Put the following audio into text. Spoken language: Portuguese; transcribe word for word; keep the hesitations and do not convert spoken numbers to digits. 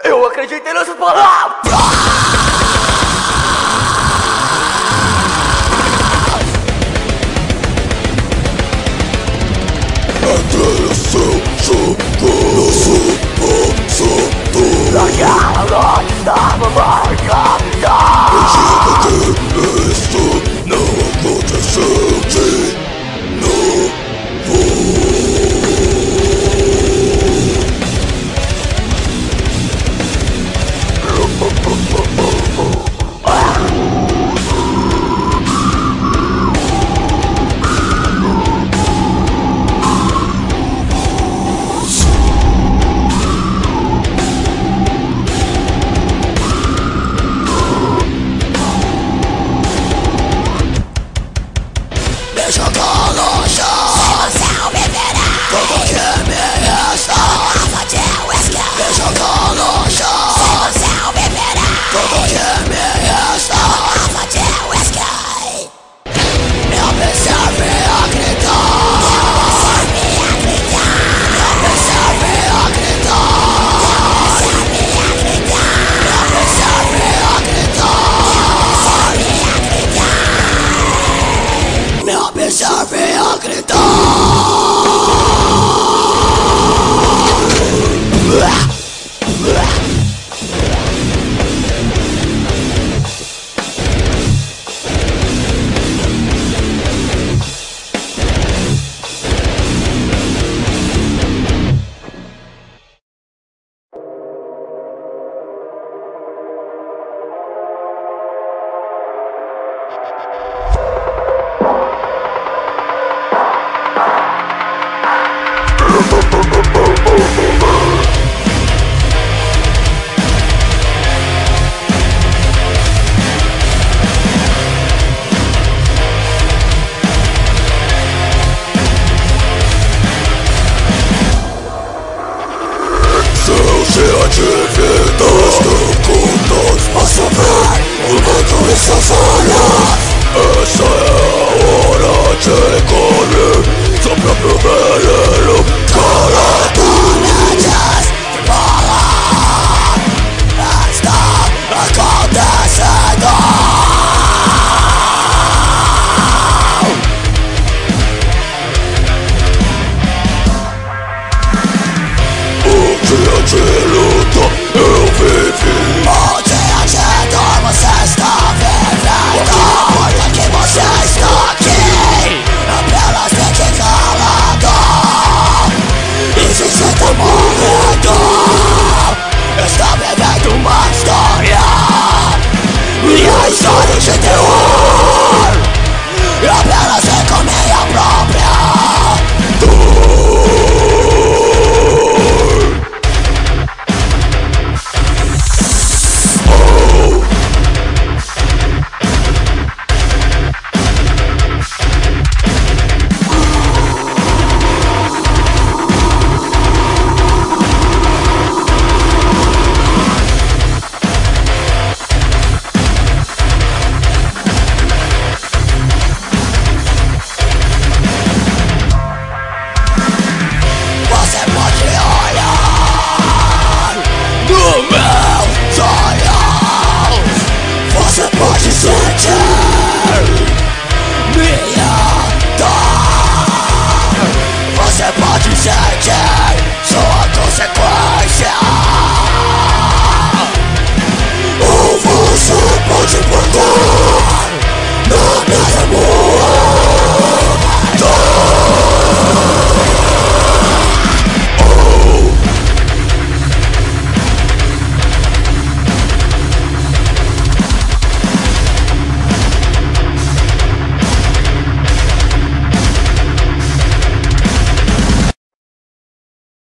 Eu acreditei nessas palavras. Entrei no seu jogo, não sou passado. Naquela noite estava marcada. Imagina que isso não aconteceu de novo. Me jogar no chão, sem você não viverá. Tudo que me resta, palavra de whisky. Me jogar no chão, sem você não viverá. Tudo que me resta, palavra de whisky. Me observe a gritar, me observe a gritar, me observe a gritar, me observe a gritar, me observe a gritar, me observe a gritar. Atividades nocturnas a saber o mundo e suas falhas. Essa é a hora de correr seu próprio veneno. Cara